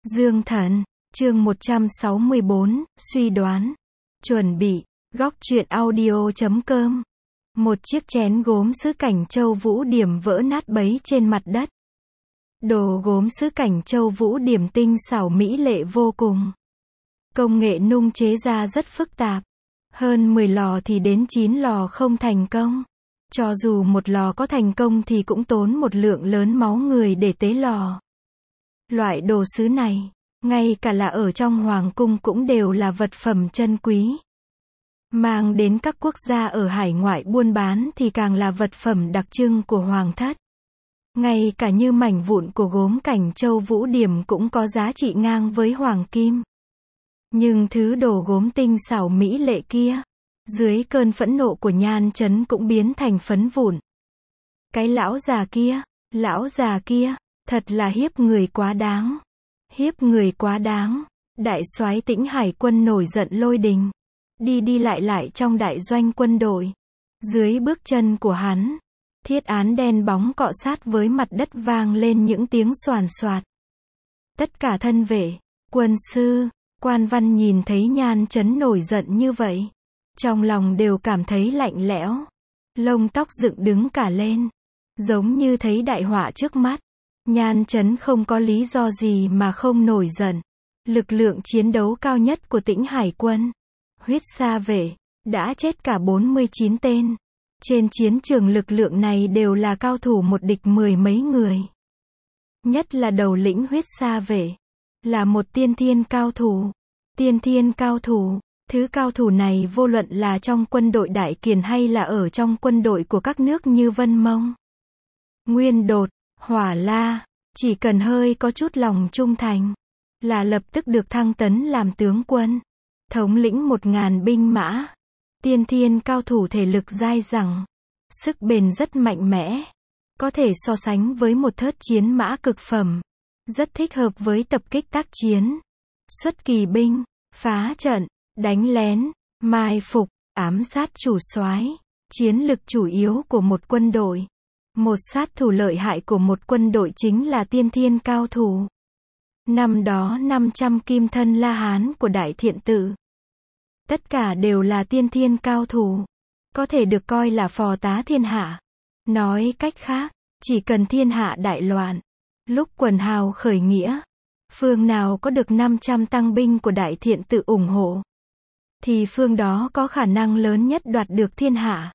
Dương Thần, chương 164, suy đoán. Chuẩn bị, góc truyện audio.com. Một chiếc chén gốm sứ Cảnh Châu Vũ Điểm vỡ nát bấy trên mặt đất. Đồ gốm sứ Cảnh Châu Vũ Điểm tinh xảo mỹ lệ vô cùng. Công nghệ nung chế ra rất phức tạp. Hơn 10 lò thì đến 9 lò không thành công. Cho dù một lò có thành công thì cũng tốn một lượng lớn máu người để tế lò. Loại đồ sứ này, ngay cả là ở trong hoàng cung cũng đều là vật phẩm chân quý. Mang đến các quốc gia ở hải ngoại buôn bán thì càng là vật phẩm đặc trưng của hoàng thất. Ngay cả như mảnh vụn của gốm Cảnh Châu Vũ Điểm cũng có giá trị ngang với hoàng kim. Nhưng thứ đồ gốm tinh xảo mỹ lệ kia, dưới cơn phẫn nộ của Nhan Chấn cũng biến thành phấn vụn. Cái lão già kia, thật là hiếp người quá đáng. Hiếp người quá đáng. Đại soái Tĩnh Hải quân nổi giận lôi đình. Đi lại trong đại doanh quân đội. Dưới bước chân của hắn, thiết án đen bóng cọ sát với mặt đất vang lên những tiếng xoàn xoạt. Tất cả thân vệ, quân sư, quan văn nhìn thấy Nhan Chấn nổi giận như vậy, trong lòng đều cảm thấy lạnh lẽo, lông tóc dựng đứng cả lên, giống như thấy đại họa trước mắt. Nhan Chấn không có lý do gì mà không nổi giận. Lực lượng chiến đấu cao nhất của Tĩnh Hải quân, Huyết Sa vệ, đã chết cả 49 tên. Trên chiến trường lực lượng này đều là cao thủ một địch 10 mấy người. Nhất là đầu lĩnh Huyết Sa vệ, là một tiên thiên cao thủ. Tiên thiên cao thủ, thứ cao thủ này vô luận là trong quân đội Đại Kiền hay là ở trong quân đội của các nước như Vân Mông, Nguyên Đột, Hỏa La, chỉ cần hơi có chút lòng trung thành, là lập tức được thăng tấn làm tướng quân, thống lĩnh 1000 binh mã. Tiên thiên cao thủ thể lực dai dẳng, sức bền rất mạnh mẽ, có thể so sánh với một thớt chiến mã cực phẩm, rất thích hợp với tập kích tác chiến, xuất kỳ binh, phá trận, đánh lén, mai phục, ám sát chủ soái. Chiến lực chủ yếu của một quân đội, một sát thủ lợi hại của một quân đội chính là tiên thiên cao thủ. Năm đó 500 kim thân La Hán của Đại Thiện Tự, tất cả đều là tiên thiên cao thủ, có thể được coi là phò tá thiên hạ. Nói cách khác, chỉ cần thiên hạ đại loạn, lúc quần hào khởi nghĩa, phương nào có được 500 tăng binh của Đại Thiện Tự ủng hộ, thì phương đó có khả năng lớn nhất đoạt được thiên hạ.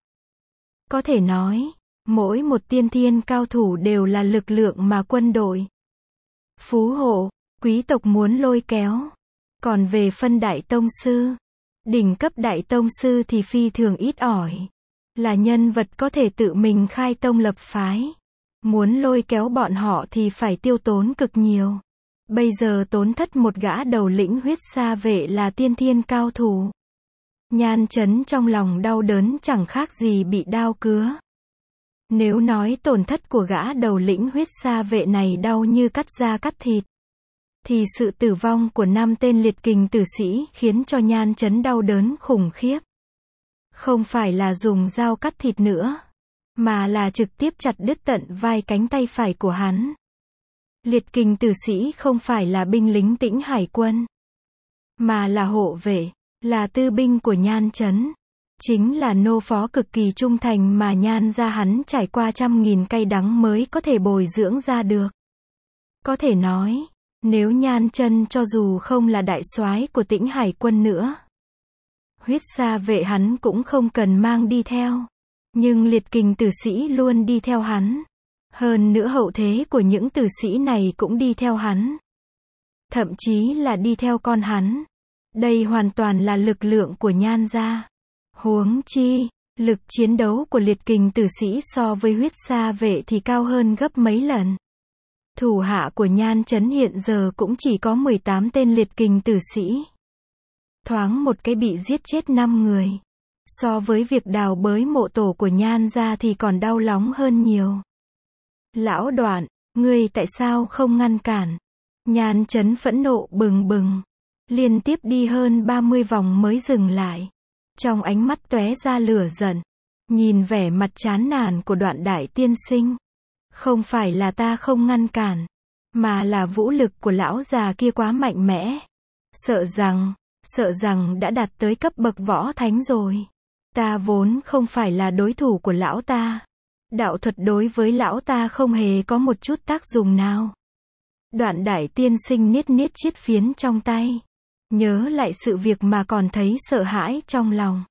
Có thể nói, mỗi một tiên thiên cao thủ đều là lực lượng mà quân đội, phú hộ, quý tộc muốn lôi kéo. Còn về phân đại tông sư, đỉnh cấp đại tông sư thì phi thường ít ỏi, là nhân vật có thể tự mình khai tông lập phái. Muốn lôi kéo bọn họ thì phải tiêu tốn cực nhiều. Bây giờ tốn thất một gã đầu lĩnh Huyết Sa vệ là tiên thiên cao thủ. Nhan Chấn trong lòng đau đớn chẳng khác gì bị đao cứa. Nếu nói tổn thất của gã đầu lĩnh Huyết Sa vệ này đau như cắt da cắt thịt, thì sự tử vong của 5 tên liệt kình tử sĩ khiến cho Nhan Chấn đau đớn khủng khiếp. Không phải là dùng dao cắt thịt nữa, mà là trực tiếp chặt đứt tận vai cánh tay phải của hắn. Liệt kình tử sĩ không phải là binh lính Tĩnh Hải quân, mà là hộ vệ, là tư binh của Nhan Chấn. Chính là nô phó cực kỳ trung thành mà Nhan gia hắn trải qua trăm nghìn cay đắng mới có thể bồi dưỡng ra được. Có thể nói, nếu Nhan Chân cho dù không là đại soái của Tĩnh Hải quân nữa, Huyết Sa vệ hắn cũng không cần mang đi theo. Nhưng liệt kình tử sĩ luôn đi theo hắn. Hơn nữa hậu thế của những tử sĩ này cũng đi theo hắn. Thậm chí là đi theo con hắn. Đây hoàn toàn là lực lượng của Nhan gia. Huống chi, lực chiến đấu của liệt kình tử sĩ so với Huyết Sa vệ thì cao hơn gấp mấy lần. Thủ hạ của Nhan Chấn hiện giờ cũng chỉ có 18 tên liệt kình tử sĩ. Thoáng một cái bị giết chết 5 người. So với việc đào bới mộ tổ của Nhan gia thì còn đau lòng hơn nhiều. Lão Đoạn, ngươi tại sao không ngăn cản? Nhan Chấn phẫn nộ bừng bừng, liên tiếp đi hơn 30 vòng mới dừng lại. Trong ánh mắt tóe ra lửa giận, nhìn vẻ mặt chán nản của Đoạn đại tiên sinh. Không phải là ta không ngăn cản, mà là vũ lực của lão già kia quá mạnh mẽ. Sợ rằng đã đạt tới cấp bậc võ thánh rồi. Ta vốn không phải là đối thủ của lão ta. Đạo thuật đối với lão ta không hề có một chút tác dụng nào. Đoạn Đại tiên sinh niết chiếc phiến trong tay. Nhớ lại sự việc mà còn thấy sợ hãi trong lòng.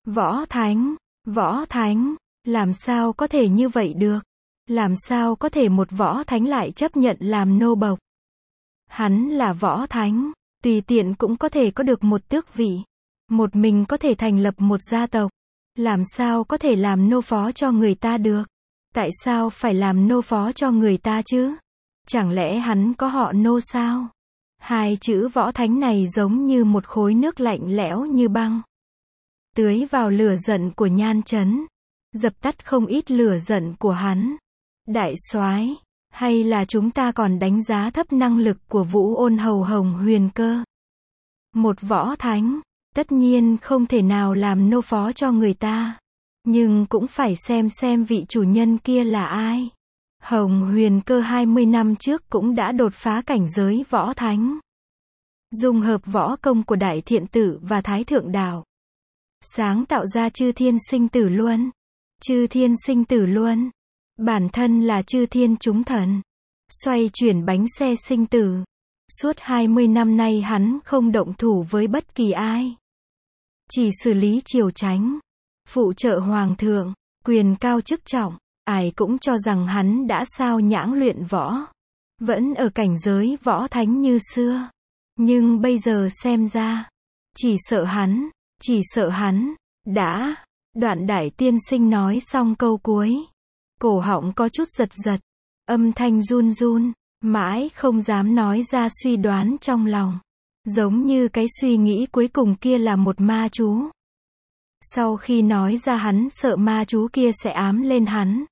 Võ thánh, làm sao có thể như vậy được? Làm sao có thể một võ thánh lại chấp nhận làm nô bộc? Hắn là võ thánh, tùy tiện cũng có thể có được một tước vị. Một mình có thể thành lập một gia tộc. Làm sao có thể làm nô phó cho người ta được? Tại sao phải làm nô phó cho người ta chứ? Chẳng lẽ hắn có họ nô sao? Hai chữ võ thánh này giống như một khối nước lạnh lẽo như băng. Tưới vào lửa giận của Nhan Chấn. Dập tắt không ít lửa giận của hắn. Đại soái, hay là chúng ta còn đánh giá thấp năng lực của Vũ Ôn Hầu Hồng Huyền Cơ? Một võ thánh, tất nhiên không thể nào làm nô phó cho người ta. Nhưng cũng phải xem vị chủ nhân kia là ai. Hồng Huyền Cơ 20 năm trước cũng đã đột phá cảnh giới võ thánh. Dung hợp võ công của Đại Thiện Tử và Thái Thượng Đạo. Sáng tạo ra Chư Thiên Sinh Tử Luân. Chư Thiên Sinh Tử Luân. Bản thân là chư thiên chúng thần. Xoay chuyển bánh xe sinh tử. Suốt 20 năm nay hắn không động thủ với bất kỳ ai. Chỉ xử lý triều chánh. Phụ trợ hoàng thượng. Quyền cao chức trọng. Ai cũng cho rằng hắn đã sao nhãng luyện võ. Vẫn ở cảnh giới võ thánh như xưa. Nhưng bây giờ xem ra. Chỉ sợ hắn. Đã. Đoạn Đại tiên sinh nói xong câu cuối. Cổ họng có chút giật. Âm thanh run. Mãi không dám nói ra suy đoán trong lòng. Giống như cái suy nghĩ cuối cùng kia là một ma chú. Sau khi nói ra hắn sợ ma chú kia sẽ ám lên hắn.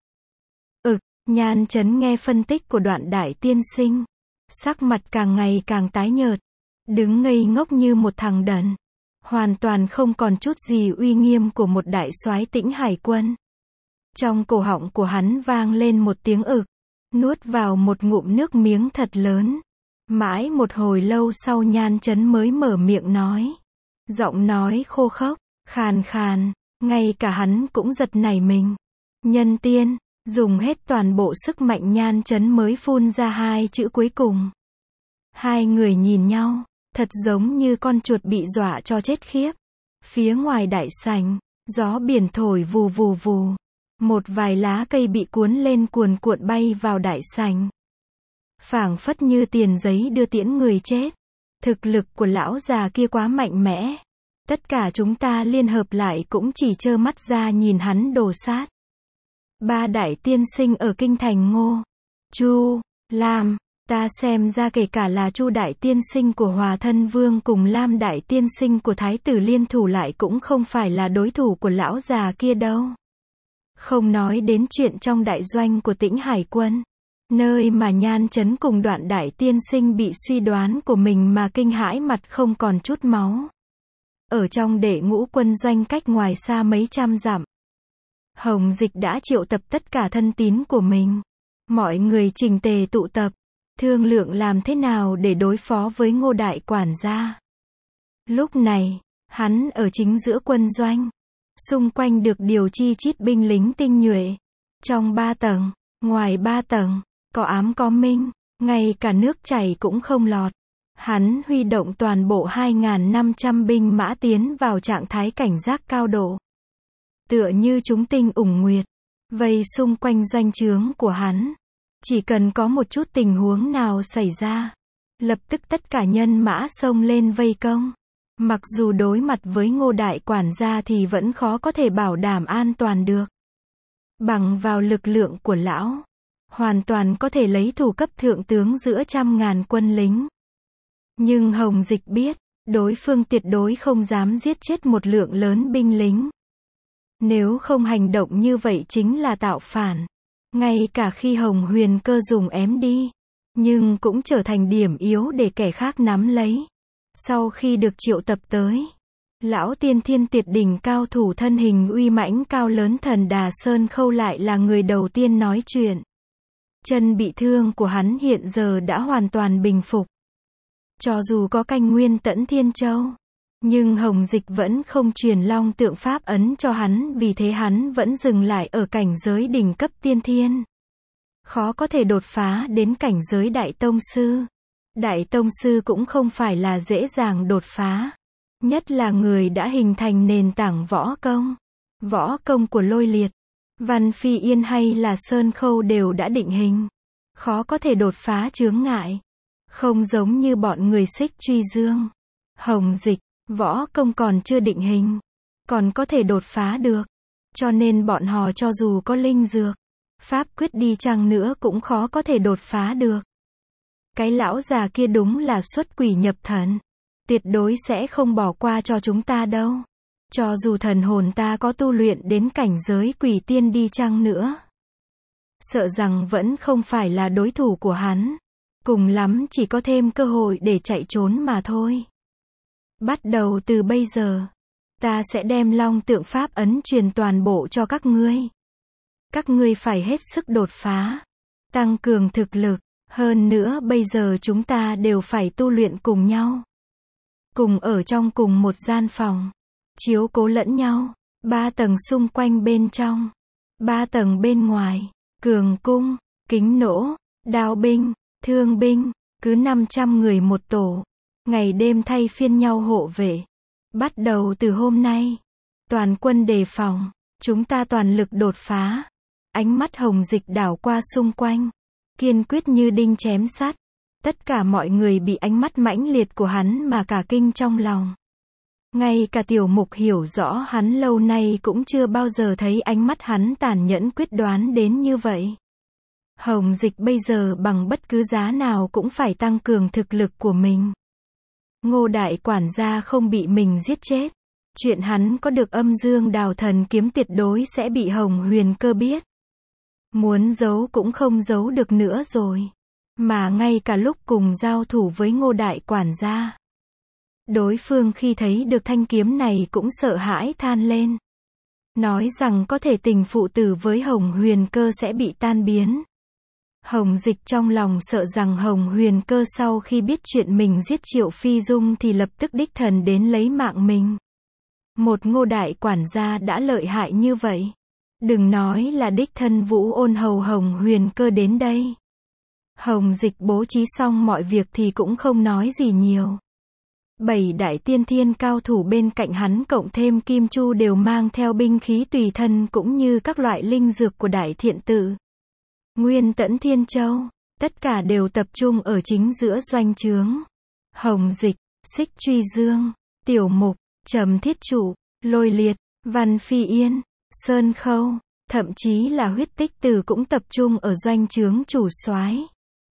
Nhan Chấn nghe phân tích của Đoạn Đại tiên sinh. Sắc mặt càng ngày càng tái nhợt. Đứng ngây ngốc như một thằng đần. Hoàn toàn không còn chút gì uy nghiêm của một đại soái Tĩnh Hải quân. Trong cổ họng của hắn vang lên một tiếng ực. Nuốt vào một ngụm nước miếng thật lớn. Mãi một hồi lâu sau Nhan Chấn mới mở miệng nói. Giọng nói khô khốc, khàn, ngay cả hắn cũng giật nảy mình. Nhân tiên, dùng hết toàn bộ sức mạnh Nhan Chấn mới phun ra hai chữ cuối cùng. Hai người nhìn nhau, thật giống như con chuột bị dọa cho chết khiếp. Phía ngoài đại sảnh, gió biển thổi vù vù. Một vài lá cây bị cuốn lên cuồn cuộn bay vào đại sảnh. Phảng phất như tiền giấy đưa tiễn người chết. Thực lực của lão già kia quá mạnh mẽ. Tất cả chúng ta liên hợp lại cũng chỉ trơ mắt ra nhìn hắn đổ sát. Ba đại tiên sinh ở kinh thành Ngô, Chu, Lam, ta xem ra kể cả là Chu đại tiên sinh của Hòa Thân Vương cùng Lam đại tiên sinh của Thái tử liên thủ lại cũng không phải là đối thủ của lão già kia đâu. Không nói đến chuyện trong đại doanh của Tĩnh Hải quân, nơi mà Nhan Chấn cùng Đoạn Đại tiên sinh bị suy đoán của mình mà kinh hãi mặt không còn chút máu. Ở trong Đệ Ngũ quân doanh cách ngoài xa mấy trăm dặm, Hồng Dịch đã triệu tập tất cả thân tín của mình. Mọi người chỉnh tề tụ tập, thương lượng làm thế nào để đối phó với Ngô đại quản gia. Lúc này, hắn ở chính giữa quân doanh. Xung quanh được điều chi chít binh lính tinh nhuệ. Trong 3 tầng, ngoài 3 tầng, có ám có minh, ngay cả nước chảy cũng không lọt. Hắn huy động toàn bộ 2.500 binh mã tiến vào trạng thái cảnh giác cao độ. Tựa như chúng tinh ủng nguyệt, vây xung quanh doanh trướng của hắn. Chỉ cần có một chút tình huống nào xảy ra, lập tức tất cả nhân mã xông lên vây công. Mặc dù đối mặt với Ngô đại quản gia thì vẫn khó có thể bảo đảm an toàn được. Bằng vào lực lượng của lão, hoàn toàn có thể lấy thủ cấp thượng tướng giữa 100.000 quân lính. Nhưng Hồng Dịch biết, đối phương tuyệt đối không dám giết chết một lượng lớn binh lính. Nếu không hành động như vậy chính là tạo phản. Ngay cả khi Hồng Huyền Cơ dùng ém đi, nhưng cũng trở thành điểm yếu để kẻ khác nắm lấy. Sau khi được triệu tập tới, lão tiên thiên tuyệt đỉnh cao thủ thân hình uy mãnh cao lớn Thần Đà Sơn Khâu lại là người đầu tiên nói chuyện. Chân bị thương của hắn hiện giờ đã hoàn toàn bình phục. Cho dù có canh nguyên tẫn thiên châu, nhưng Hồng Dịch vẫn không truyền long tượng pháp ấn cho hắn, vì thế hắn vẫn dừng lại ở cảnh giới đỉnh cấp tiên thiên. Khó có thể đột phá đến cảnh giới đại tông sư. Đại tông sư cũng không phải là dễ dàng đột phá. Nhất là người đã hình thành nền tảng võ công. Võ công của Lôi Liệt, Văn Phi Yên hay là Sơn Khâu đều đã định hình. Khó có thể đột phá chướng ngại. Không giống như bọn người Xích Truy Dương. Hồng Dịch, võ công còn chưa định hình, còn có thể đột phá được. Cho nên bọn họ cho dù có linh dược, pháp quyết đi chăng nữa cũng khó có thể đột phá được. Cái lão già kia đúng là xuất quỷ nhập thần. Tuyệt đối sẽ không bỏ qua cho chúng ta đâu. Cho dù thần hồn ta có tu luyện đến cảnh giới quỷ tiên đi chăng nữa, sợ rằng vẫn không phải là đối thủ của hắn. Cùng lắm chỉ có thêm cơ hội để chạy trốn mà thôi. Bắt đầu từ bây giờ, ta sẽ đem long tượng pháp ấn truyền toàn bộ cho các ngươi. Các ngươi phải hết sức đột phá, tăng cường thực lực. Hơn nữa bây giờ chúng ta đều phải tu luyện cùng nhau. Cùng ở trong cùng một gian phòng. Chiếu cố lẫn nhau. 3 tầng xung quanh bên trong. 3 tầng bên ngoài. Cường cung, kính nỗ, đao binh, thương binh. Cứ 500 người một tổ. Ngày đêm thay phiên nhau hộ vệ. Bắt đầu từ hôm nay, toàn quân đề phòng. Chúng ta toàn lực đột phá. Ánh mắt Hồng Dịch đảo qua xung quanh, kiên quyết như đinh chém sắt. Tất cả mọi người bị ánh mắt mãnh liệt của hắn mà cả kinh trong lòng. Ngay cả Tiểu Mục hiểu rõ hắn lâu nay cũng chưa bao giờ thấy ánh mắt hắn tàn nhẫn quyết đoán đến như vậy. Hồng Dịch bây giờ bằng bất cứ giá nào cũng phải tăng cường thực lực của mình. Ngô đại quản gia không bị mình giết chết. Chuyện hắn có được âm dương đào thần kiếm tuyệt đối sẽ bị Hồng Huyền Cơ biết. Muốn giấu cũng không giấu được nữa rồi. Mà ngay cả lúc cùng giao thủ với Ngô đại quản gia, đối phương khi thấy được thanh kiếm này cũng sợ hãi than lên. Nói rằng có thể tình phụ tử với Hồng Huyền Cơ sẽ bị tan biến. Hồng Dịch trong lòng sợ rằng Hồng Huyền Cơ sau khi biết chuyện mình giết Triệu Phi Dung thì lập tức đích thần đến lấy mạng mình. Một Ngô đại quản gia đã lợi hại như vậy. Đừng nói là đích thân Vũ Ôn hầu Hồng Huyền Cơ đến đây. Hồng Dịch bố trí xong mọi việc thì cũng không nói gì nhiều. 7 đại tiên thiên cao thủ bên cạnh hắn cộng thêm Kim Chu đều mang theo binh khí tùy thân cũng như các loại linh dược của Đại Thiện Tự, Nguyên Tẫn Thiên Châu, tất cả đều tập trung ở chính giữa doanh trướng. Hồng Dịch, Xích Truy Dương, Tiểu Mục, Trầm Thiết Trụ, Lôi Liệt, Văn Phi Yên, Sơn Khâu, thậm chí là Huyết Tích Tử cũng tập trung ở doanh trướng chủ soái.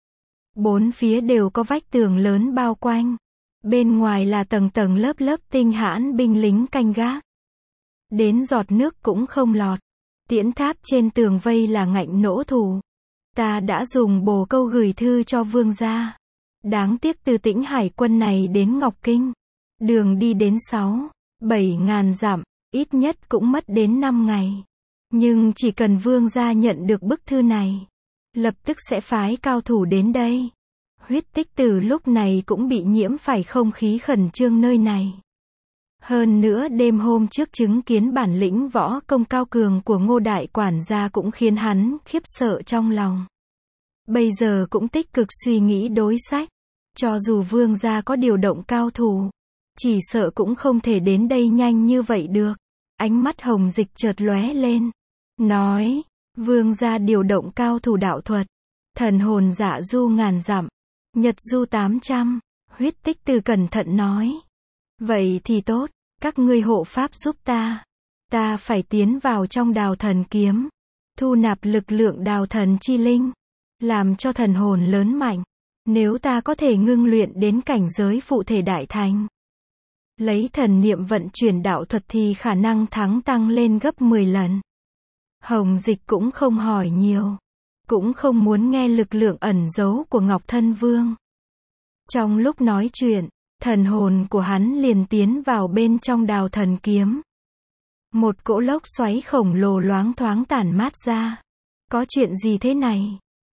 4 phía đều có vách tường lớn bao quanh. Bên ngoài là tầng tầng lớp lớp tinh hãn binh lính canh gác. Đến giọt nước cũng không lọt. Tiễn tháp trên tường vây là ngạnh nỗ thủ. Ta đã dùng bồ câu gửi thư cho vương gia. Đáng tiếc từ Tĩnh Hải quân này đến Ngọc Kinh, đường đi đến 7 ngàn dặm, ít nhất cũng mất đến 5 ngày. Nhưng chỉ cần vương gia nhận được bức thư này, lập tức sẽ phái cao thủ đến đây. Huyết Tích Tử lúc này cũng bị nhiễm phải không khí khẩn trương nơi này. Hơn nữa đêm hôm trước chứng kiến bản lĩnh võ công cao cường của Ngô đại quản gia cũng khiến hắn khiếp sợ trong lòng. Bây giờ cũng tích cực suy nghĩ đối sách. Cho dù vương gia có điều động cao thủ, chỉ sợ cũng không thể đến đây nhanh như vậy được. Ánh mắt Hồng Dịch chợt lóe lên, nói, vương gia điều động cao thủ đạo thuật, thần hồn dạ du ngàn dặm, nhật du 800, Huyết Tích Tử cẩn thận nói. Vậy thì tốt, các ngươi hộ pháp giúp ta. Ta phải tiến vào trong đào thần kiếm, thu nạp lực lượng đào thần chi linh, làm cho thần hồn lớn mạnh. Nếu ta có thể ngưng luyện đến cảnh giới phụ thể đại thành, lấy thần niệm vận chuyển đạo thuật thì khả năng thắng tăng lên gấp 10 lần. Hồng Dịch cũng không hỏi nhiều, cũng không muốn nghe lực lượng ẩn giấu của Ngọc Thân Vương. Trong lúc nói chuyện, thần hồn của hắn liền tiến vào bên trong đào thần kiếm. Một cỗ lốc xoáy khổng lồ loáng thoáng tản mát ra. Có chuyện gì thế này?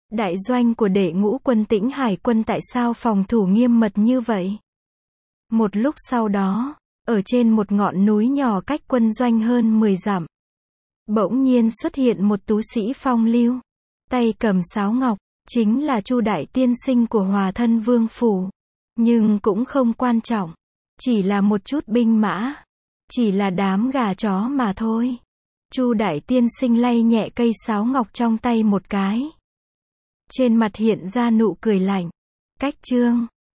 Đại doanh của Đệ Ngũ quân Tĩnh Hải quân tại sao phòng thủ nghiêm mật như vậy? Một lúc sau đó, ở trên một ngọn núi nhỏ cách quân doanh hơn 10 dặm, bỗng nhiên xuất hiện một tú sĩ phong lưu, tay cầm sáo ngọc, chính là Chu đại tiên sinh của Hòa Thân Vương phủ. Nhưng cũng không quan trọng, chỉ là một chút binh mã, chỉ là đám gà chó mà thôi. Chu đại tiên sinh lay nhẹ cây sáo ngọc trong tay một cái. Trên mặt hiện ra nụ cười lạnh. Cách chương